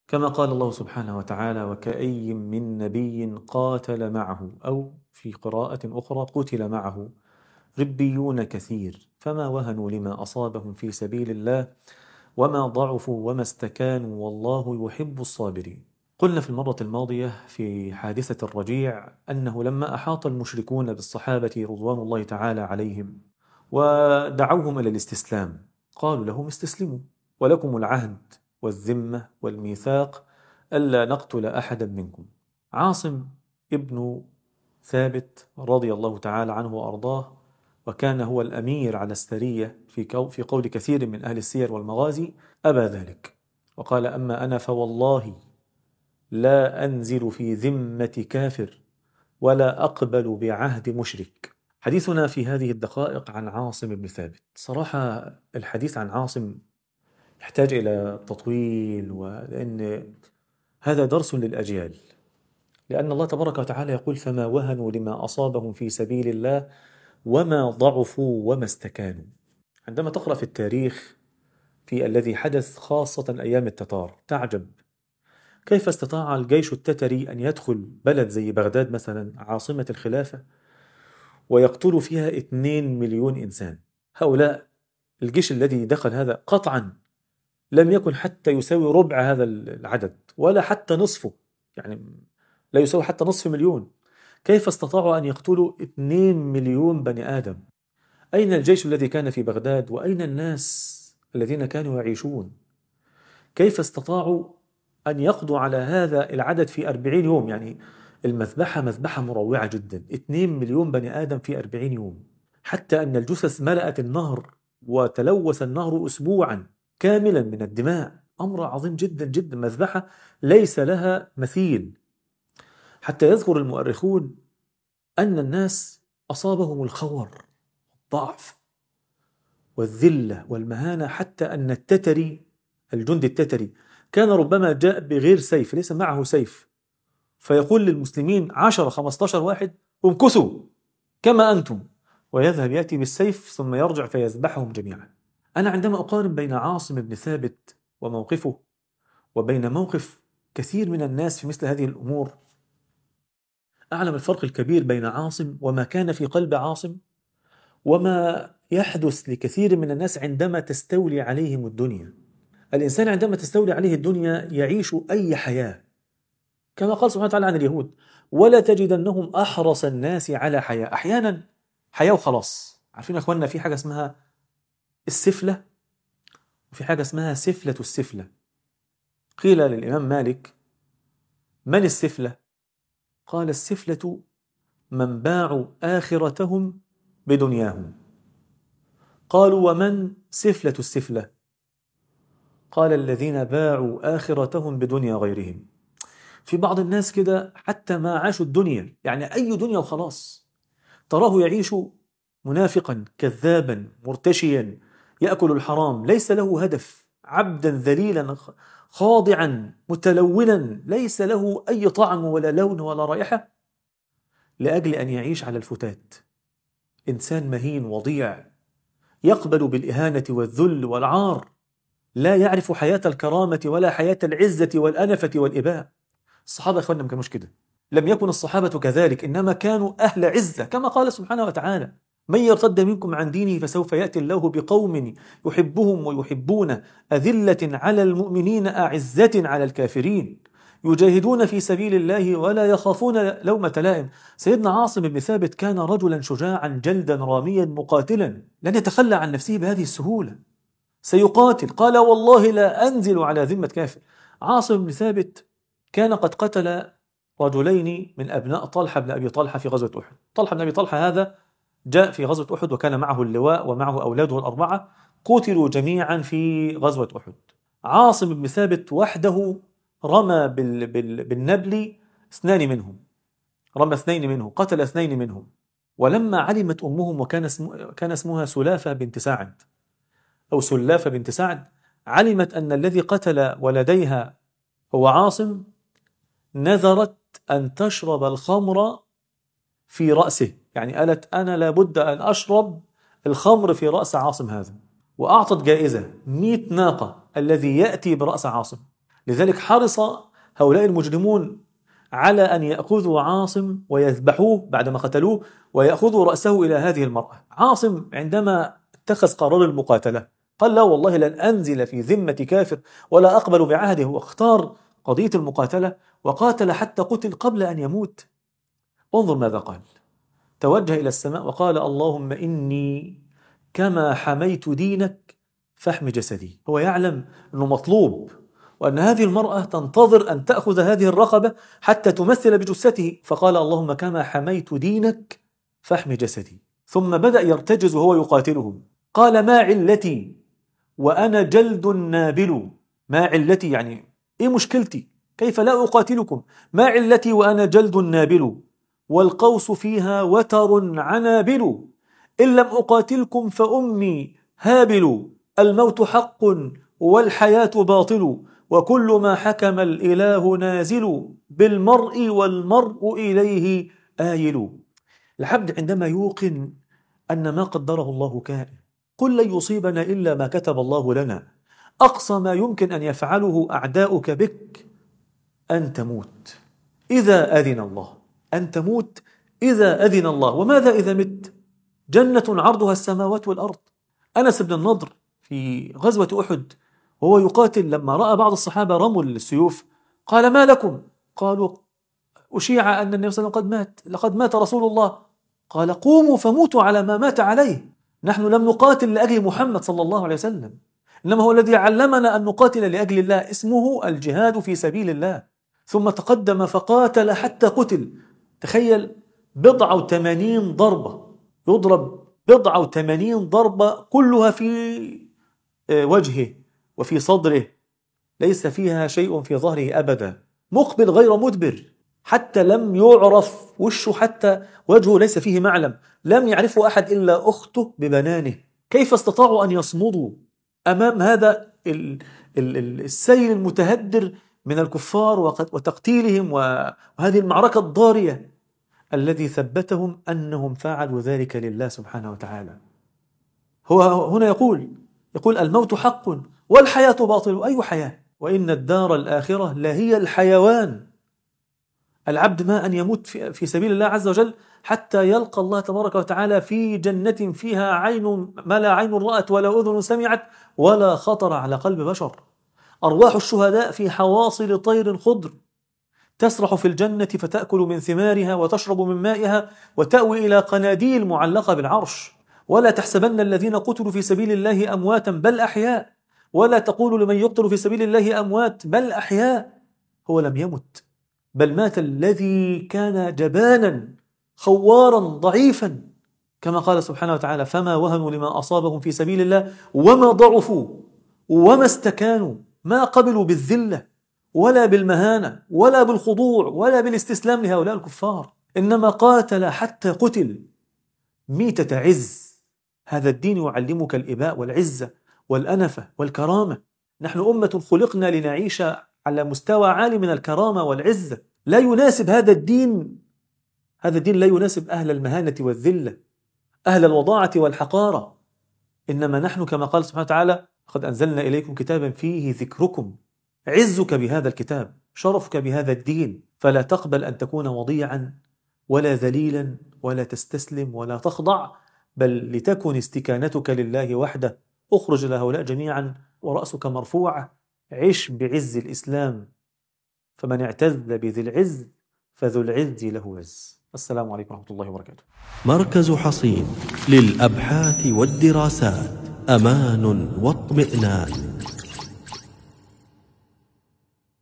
كما قال الله سبحانه وتعالى: وكأي من نبي قاتل معه، أو في قراءة أخرى قتل معه ربيون كثير فما وهنوا لما أصابهم في سبيل الله وما ضعفوا وما استكانوا والله يحب الصابرين. قلنا في المرة الماضية في حادثة الرجيع أنه لما أحاط المشركون بالصحابة رضوان الله تعالى عليهم ودعوهم إلى الاستسلام، قالوا لهم: استسلموا ولكم العهد والذمة والميثاق ألا نقتل أحدا منكم. عاصم ابن ثابت رضي الله تعالى عنه وأرضاه، وكان هو الأمير على السرية في قول كثير من أهل السير والمغازي، أبى ذلك وقال: أما أنا فوالله لا أنزل في ذمة كافر ولا أقبل بعهد مشرك. حديثنا في هذه الدقائق عن عاصم بن ثابت. صراحة الحديث عن عاصم يحتاج إلى تطويل، ولأن هذا درس للأجيال، لأن الله تبارك وتعالى يقول: فما وهنوا لما أصابهم في سبيل الله وما ضعفوا وما استكانوا. عندما تقرأ في التاريخ في الذي حدث خاصة أيام التتار تعجب كيف استطاع الجيش التتري أن يدخل بلد زي بغداد مثلا عاصمة الخلافة ويقتل فيها 2 مليون إنسان. هؤلاء الجيش الذي دخل هذا قطعا لم يكن حتى يساوي ربع هذا العدد ولا حتى نصفه، يعني لا يساوي حتى نصف مليون. كيف استطاعوا أن يقتلوا 2 مليون بني آدم؟ أين الجيش الذي كان في بغداد؟ وأين الناس الذين كانوا يعيشون؟ كيف استطاعوا أن يقضوا على هذا العدد في 40 يوم؟ يعني المذبحة مذبحة مروعة جدا، 2 مليون بني آدم في 40 يوم، حتى أن الجثث ملأت النهر وتلوث النهر أسبوعا كاملا من الدماء. أمر عظيم جدا جدا، مذبحة ليس لها مثيل. حتى يذكر المؤرخون أن الناس أصابهم الخور والضعف والذلة والمهانة، حتى أن التتري الجندي التتري كان ربما جاء بغير سيف، ليس معه سيف، فيقول للمسلمين 10-15 واحد: امكثوا كما أنتم، ويذهب يأتي بالسيف ثم يرجع فيذبحهم جميعا. أنا عندما أقارن بين عاصم بن ثابت وموقفه وبين موقف كثير من الناس في مثل هذه الأمور، أعلم الفرق الكبير بين عاصم وما كان في قلب عاصم وما يحدث لكثير من الناس عندما تستولي عليهم الدنيا. الإنسان عندما تستولي عليه الدنيا يعيش أي حياة، كما قال سبحانه وتعالى عن اليهود: ولا تجدنهم أحرص الناس على حياة. أحيانا حياة وخلاص. عارفين يا أخواننا في حاجة اسمها السفلة وفي حاجة اسمها سفلة السفلة. قيل للإمام مالك: من السفلة؟ قال: السفلة من باعوا آخرتهم بدنياهم. قالوا: ومن سفلة السفلة؟ قال: الذين باعوا آخرتهم بدنيا غيرهم. في بعض الناس كده حتى ما عاشوا الدنيا، يعني أي دنيا وخلاص، تراه يعيش منافقا كذابا مرتشيا يأكل الحرام، ليس له هدف، عبدا ذليلا خاضعا متلونا، ليس له أي طعم ولا لون ولا رائحة، لأجل أن يعيش على الفتات. إنسان مهين وضيع يقبل بالإهانة والذل والعار، لا يعرف حياة الكرامة ولا حياة العزة والأنفة والإباء. الصحابة يا إخواننا ما كانوش كده، لم يكن الصحابة كذلك، إنما كانوا أهل عزة، كما قال سبحانه وتعالى: من يرتد منكم عن دينه فسوف يأتي الله بقوم يحبهم ويحبونه أذلة على المؤمنين أعزة على الكافرين يجاهدون في سبيل الله ولا يخافون لومة لائم. سيدنا عاصم بن ثابت كان رجلا شجاعا جلدا راميا مقاتلا، لن يتخلى عن نفسه بهذه السهولة، سيقاتل. قال: والله لا أنزل على ذمة كافر. عاصم بن ثابت كان قد قتل رجلين من أبناء طلحة بن أبي طلحة في غزوة أحد. طلحة بن أبي طلحة هذا جاء في غزوة أحد وكان معه اللواء ومعه أولاده الأربعة، قتلوا جميعا في غزوة أحد. عاصم بن ثابت وحده رمى بالنبل 2 منهم، رمى 2 منهم، قتل 2 منهم. ولما علمت أمهم كان اسمها سلافة بنت سعد أو سلافة بنت سعد، علمت أن الذي قتل ولديها هو عاصم، نذرت أن تشرب الخمر في رأسه، يعني قالت: أنا لابد أن أشرب الخمر في رأس عاصم هذا. وأعطت جائزة 100 ناقة الذي يأتي برأس عاصم. لذلك حرص هؤلاء المجرمون على أن يأخذوا عاصم ويذبحوه بعدما قتلوه ويأخذوا رأسه إلى هذه المرأة. عاصم عندما اتخذ قرار المقاتلة قال لا والله لن أنزل في ذمة كافر ولا أقبل بعهده، واختار قضية المقاتلة وقاتل حتى قتل قبل أن يموت. انظر ماذا قال، توجه إلى السماء وقال اللهم إني كما حميت دينك فاحم جسدي. هو يعلم أنه مطلوب وأن هذه المرأة تنتظر أن تأخذ هذه الرقبة حتى تمثل بجثته، فقال اللهم كما حميت دينك فاحم جسدي. ثم بدأ يرتجز وهو يقاتلهم، قال ما علتي وأنا جلد نابل. ما علتي يعني إيه مشكلتي؟ كيف لا أقاتلكم؟ ما علتي وأنا جلد نابل والقوس فيها وتر عنابل، إن لم أقاتلكم فأمي هابل، الموت حق والحياة باطل، وكل ما حكم الإله نازل، بالمرء والمرء إليه آيل. العبد عندما يوقن أن ما قدره الله كائن، قل لن يصيبنا إلا ما كتب الله لنا، أقصى ما يمكن أن يفعله أعداؤك بك أن تموت إذا أذن الله، أن تموت إذا أذن الله. وماذا إذا مت؟ جنة عرضها السماوات والأرض. أنس بن النضر في غزوة أحد وهو يقاتل لما رأى بعض الصحابة رموا السيوف قال ما لكم؟ قالوا أشيع أن النبي صلى الله عليه وسلم قد مات، لقد مات رسول الله. قال قوموا فموتوا على ما مات عليه، نحن لم نقاتل لأجل محمد صلى الله عليه وسلم، إنما هو الذي علمنا أن نقاتل لأجل الله، اسمه الجهاد في سبيل الله. ثم تقدم فقاتل حتى قتل. تخيل 80 ضربة، يضرب 80 ضربة كلها في وجهه وفي صدره، ليس فيها شيء في ظهره أبدا، مقبل غير مدبر، حتى لم يعرف وشه، حتى وجهه ليس فيه معلم، لم يعرفه أحد إلا أخته ببنانه. كيف استطاعوا أن يصمدوا أمام هذا السيل المتهدر من الكفار وتقتيلهم وهذه المعركة الضارية؟ الذي ثبتهم أنهم فعلوا ذلك لله سبحانه وتعالى. هو هنا يقول الموت حق والحياة باطل. أي حياة؟ وإن الدار الآخرة لهي الحيوان. العبد ما أن يموت في سبيل الله عز وجل حتى يلقى الله تبارك وتعالى في جنة فيها عين ما لا عين رأت ولا أذن سمعت ولا خطر على قلب بشر. أرواح الشهداء في حواصل طير خضر تسرح في الجنة فتأكل من ثمارها وتشرب من مائها وتأوي إلى قناديل معلقة بالعرش. ولا تحسبن الذين قتلوا في سبيل الله أمواتا بل أحياء، ولا تقولوا لمن يقتل في سبيل الله أموات بل أحياء. هو لم يمت، بل مات الذي كان جبانا خوارا ضعيفا، كما قال سبحانه وتعالى فما وهنوا لما أصابهم في سبيل الله وما ضعفوا وما استكانوا، ما قبلوا بالذلة ولا بالمهانة ولا بالخضوع ولا بالاستسلام لهؤلاء الكفار، إنما قاتل حتى قتل ميتة عز. هذا الدين يعلمك الإباء والعزة والأنفة والكرامة. نحن أمة خلقنا لنعيش على مستوى عالي من الكرامة والعزة. لا يناسب هذا الدين لا يناسب أهل المهانة والذلة، أهل الوضاعة والحقارة. إنما نحن كما قال سبحانه وتعالى قد أنزلنا إليكم كتابا فيه ذكركم. عزك بهذا الكتاب، شرفك بهذا الدين، فلا تقبل أن تكون وضيعا ولا ذليلا ولا تستسلم ولا تخضع، بل لتكن استكانتك لله وحده. اخرج لهؤلاء جميعا ورأسك مرفوعة، عش بعز الإسلام، فمن اعتز بذي العز فذو العز له عز. السلام عليكم ورحمة الله وبركاته. مركز حصين للأبحاث والدراسات، أمان واطمئنان.